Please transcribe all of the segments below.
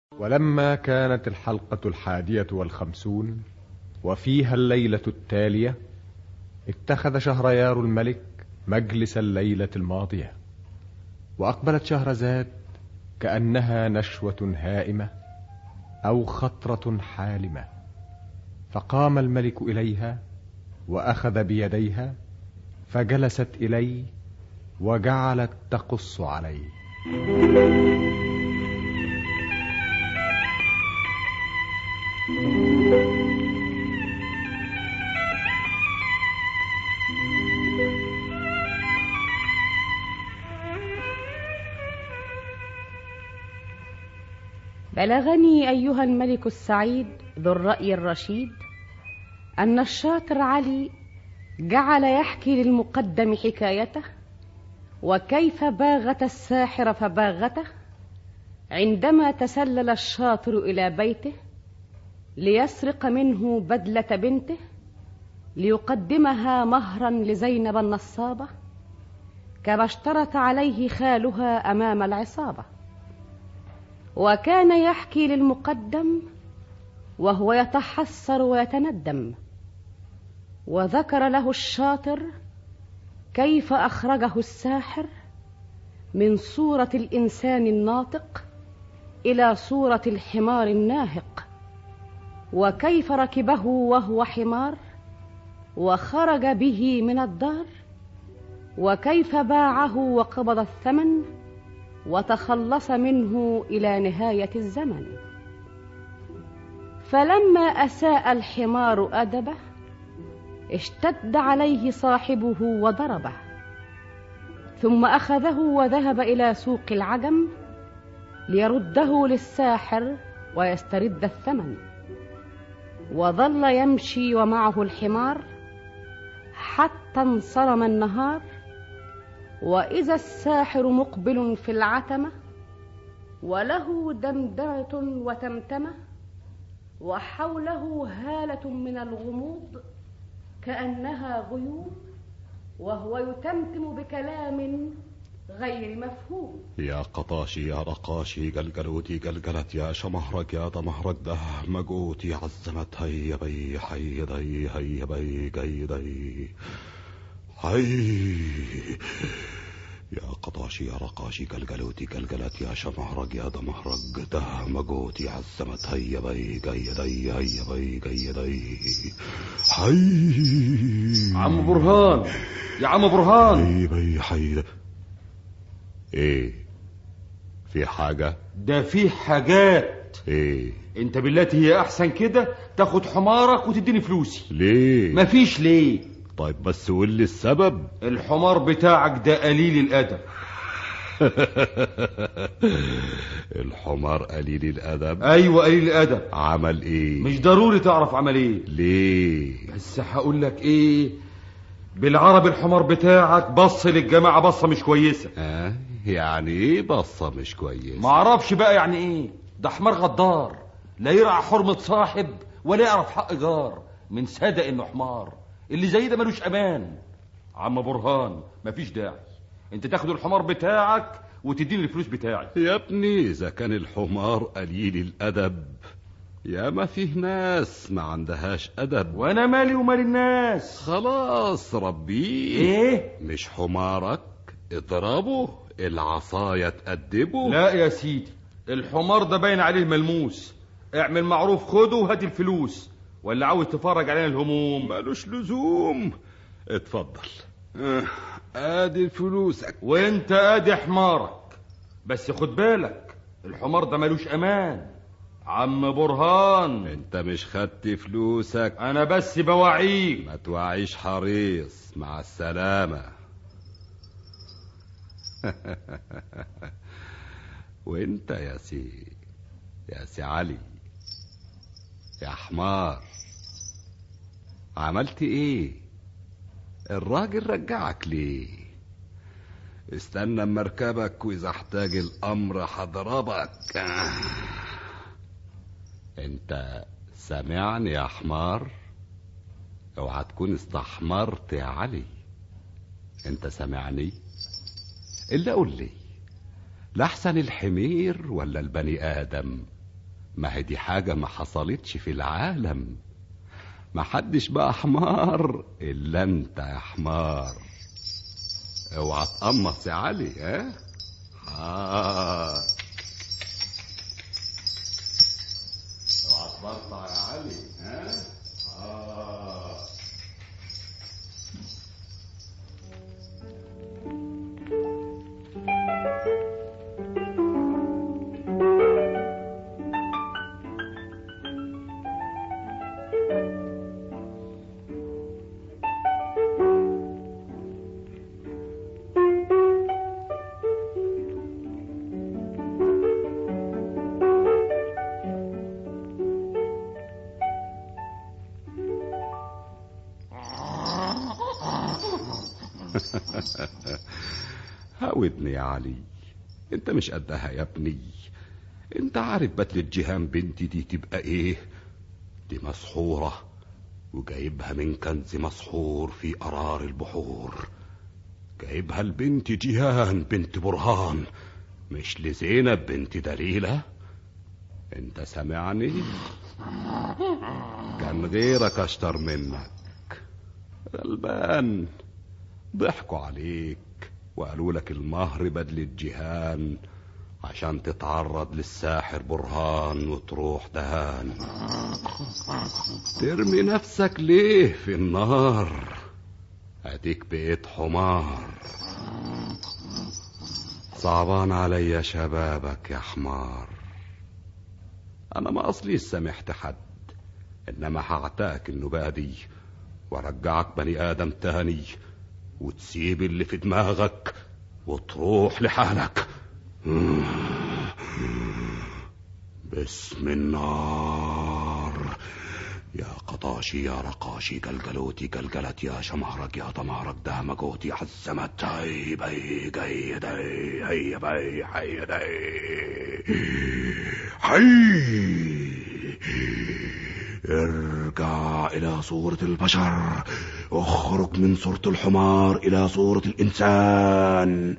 ولما كانت الحلقة 51 وفيها الليلة التالية، اتخذ شهريار الملك مجلس الليلة الماضية، وأقبلت شهرزاد كأنها نشوة هائمة أو خطرة حالمة، فقام الملك إليها وأخذ بيديها فجلست إليه وجعلت تقص عليه. بلغني أيها الملك السعيد ذو الرأي الرشيد أن الشاطر علي جعل يحكي للمقدم حكايته، وكيف باغت الساحر فباغته عندما تسلل الشاطر إلى بيته ليسرق منه بدلة بنته ليقدمها مهرا لزينب النصابة، كما اشترط عليه خالها أمام العصابة. وكان يحكي للمقدم وهو يتحسر ويتندم، وذكر له الشاطر كيف أخرجه الساحر من صورة الإنسان الناطق إلى صورة الحمار الناهق، وكيف ركبه وهو حمار وخرج به من الدار، وكيف باعه وقبض الثمن وتخلص منه إلى نهاية الزمن. فلما أساء الحمار أدبه اشتد عليه صاحبه وضربه، ثم أخذه وذهب إلى سوق العجم ليرده للساحر ويسترد الثمن. وظل يمشي ومعه الحمار حتى انصرم النهار، وإذا الساحر مقبل في العتمة وله دمدمة وتمتمة، وحوله هالة من الغموض كأنها غيوم، وهو يتمتم بكلام غير مفهوم. يا قطاشي يا رقاشي قلقلوتي قلقلت يا شمهرك يا دمهرك ده مقوتي عزمت هيا بي حي دي هيا بي قيدي هي. يا قطاشي يا رقاشي قلقلوتي قلقلت يا شمهرك يا دمهرك ده مقوتي عزمت هيا بي قيدي هيا بي قيدي حي. عم برهان يا عم برهان. هيا بي حي. ايه في حاجة؟ ده في حاجات. ايه؟ انت بالتي هي احسن كده تاخد حمارك وتديني فلوسي. ليه؟ مفيش ليه. طيب بس قول السبب. الحمار بتاعك ده قليل الادب. الحمار قليل الادب؟ ايوه قليل الادب. عمل ايه؟ مش ضروري تعرف عمل ايه. ليه؟ بس هقول لك ايه، بالعربي الحمار بتاعك بص للجماعة بصة مش كويسة. يعني ايه بصة مش كويسة؟ معرفش بقى يعني ايه. ده حمار غدار، لا يرعى حرمة صاحب ولا يعرف حق جار، من صدق انه حمار. اللي زي ده ملوش امان. عم برهان مفيش داعي، انت تاخد الحمار بتاعك وتديني الفلوس بتاعي. يا ابني اذا كان الحمار قليل الادب، يا ما فيه ناس ما عندهاش ادب. وانا مالي ومال الناس. خلاص ربيه. ايه؟ مش حمارك اضربه، العصاية تأدبه. لا يا سيدي، الحمار ده باين عليه ملموس. اعمل معروف خده وهات الفلوس، ولا عاوز تفرج علينا الهموم؟ مالوش لزوم. اتفضل ادي فلوسك، وانت ادي حمارك. بس خد بالك الحمار ده ملوش امان. عم برهان انت مش خدت فلوسك؟ انا بس بوعيك. ما توعيش حريص. مع السلامة. وانت يا سي علي يا حمار، عملت ايه؟ الراجل رجعك ليه؟ استنى اما اركبك، واذا احتاج الامر هضربك. انت سامعني يا حمار؟ اوعى تكون استحمرت يا علي. انت سامعني؟ الا قول لي، لحسن الحمير ولا البني ادم؟ ما هي دي حاجة ما حصلتش في العالم. ما حدش بقى حمار الا انت يا حمار. اوعى تقمص يا علي. ها اوعى تبطع يا علي. هاودني يا علي، انت مش قدها يا ابني. انت عارف بتلة جيهان بنتي دي تبقى ايه؟ دي مسحورة وجايبها من كنز مسحور في قرار البحور. جايبها لبنت جيهان بنت برهان، مش لزينب بنت دليلة. انت سامعني؟ كان غيرك اشطر منك. غلبان، ضحكوا عليك وقالوا لك المهر بدل الجيهان عشان تتعرض للساحر برهان وتروح دهان. ترمي نفسك ليه في النار؟ اديك بقيت حمار. صعبان عليا شبابك يا حمار. انا ما اصليش سامحت حد، انما هعتقك النبادي وارجعك بني ادم تاني، وتسيب اللي في دماغك وتروح لحالك. باسم النار يا قطاشي يا رقاشي جلجلوتي جلجلت يا شمهرك يا طمهرك دهمجوتي عزمت هي بي جيدي هي بي حيدي حي. ارجع إلى صورة البشر، اخرج من صورة الحمار إلى صورة الإنسان.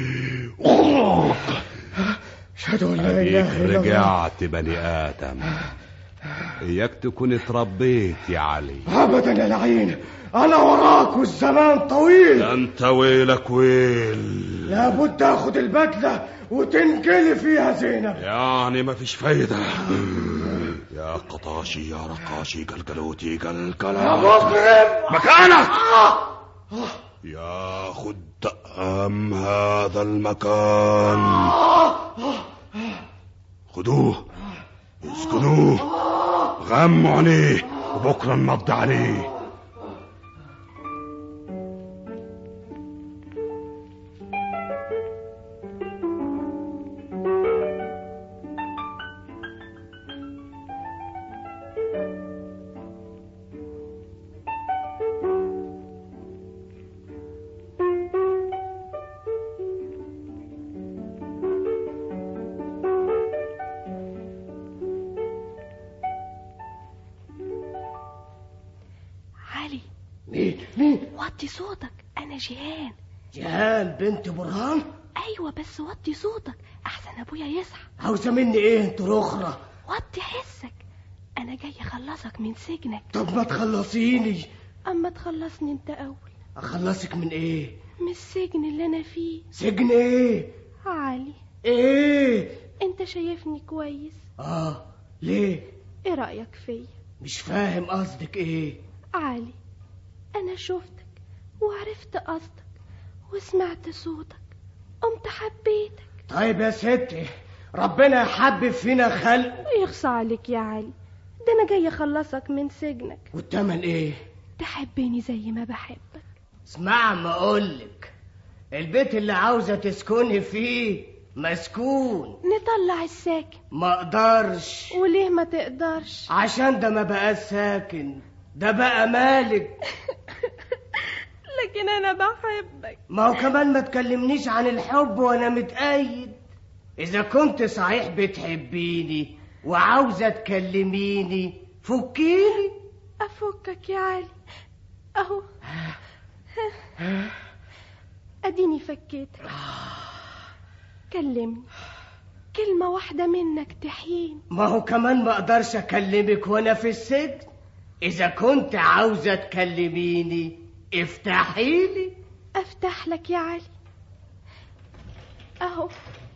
أشهد أن لا إله إلا الله. رجعت بني آدم. إياك تكون اتربيت يا علي. أبدا يا لعين، أنا وراك والزمان طويل. أنت ويلك ويل. لابد أخذ البدلة وتنقلي فيها زينب. يعني ما فيش فايدة. يا قطاشي يا رقاشي جلجلوتي جلجلة يا مجرم مكانك. يا خدام هذا المكان، خدوه اسكنوه غموا عليه وبكرة نمضي عليه. مين؟ وطي صوتك، أنا جيهان. جيهان بنت برهان؟ أيوة بس وطي صوتك أحسن أبويا يصحى. عاوزة مني إيه أنت رخرة؟ وطي حسك، أنا جاي أخلصك من سجنك. طب ما تخلصيني. أما تخلصني أنت أول. أخلصك من إيه؟ من السجن اللي أنا فيه. سجن إيه؟ علي. إيه؟ أنت شايفني كويس؟ ليه؟ إيه رأيك فيا؟ مش فاهم قصدك إيه؟ علي، أنا شفتك وعرفت قصدك وسمعت صوتك، قمت حبيتك. طيب يا ستي، ربنا يحبب فينا خلق. يخصى عليك يا علي، ده أنا جاي أخلصك من سجنك. والتمن إيه؟ تحبني زي ما بحبك. اسمع ما أقولك، البيت اللي عاوزة تسكني فيه مسكون. نطلع الساكن. ما اقدرش. وليه ما تقدرش؟ عشان ده ما بقى ساكن، ده بقى مالك. لكن انا بحبك. ما هو كمان ما تكلمنيش عن الحب وانا متقيد. اذا كنت صحيح بتحبيني وعاوزة تكلميني فكيني. افكك يا علي اهو. اديني فكيتك. كلمني كلمة واحدة منك تحين. ما هو كمان ما اقدرش اكلمك وانا في السجن. اذا كنت عاوزة تكلميني افتحيلي. افتح لك يا علي اهو.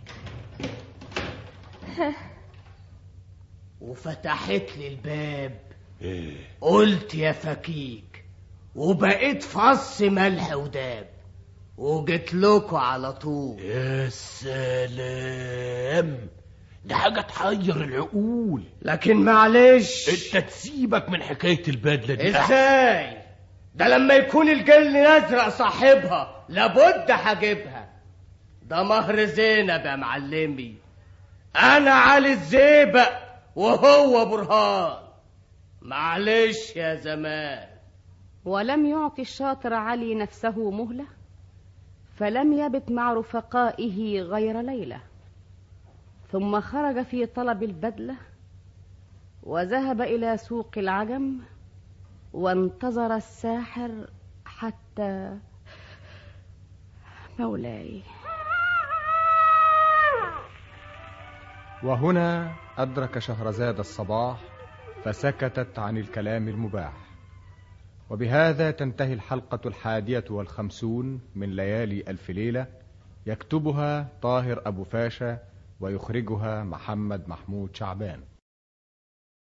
وفتحت لي الباب. قلت يا فكيك وبقيت فص ملح وداب وجيت لكم على طول. يا سلام، ده حاجة تحير العقول. لكن معلش، انت تسيبك من حكاية البدلة دي. ازاي؟ ده لما يكون الجن ازرق صاحبها لابد هجيبها. ده مهر زينب يا معلمي. انا علي الزيبق وهو برهان. معلش يا زمان. ولم يعطي الشاطر علي نفسه مهلة، فلم يبت مع رفقائه غير ليلة، ثم خرج في طلب البدلة وذهب إلى سوق العجم وانتظر الساحر حتى مولاي. وهنا أدرك شهرزاد الصباح فسكتت عن الكلام المباح. وبهذا تنتهي الحلقة 51 من ليالي ألف ليلة، يكتبها طاهر أبو فاشا ويخرجها محمد محمود شعبان.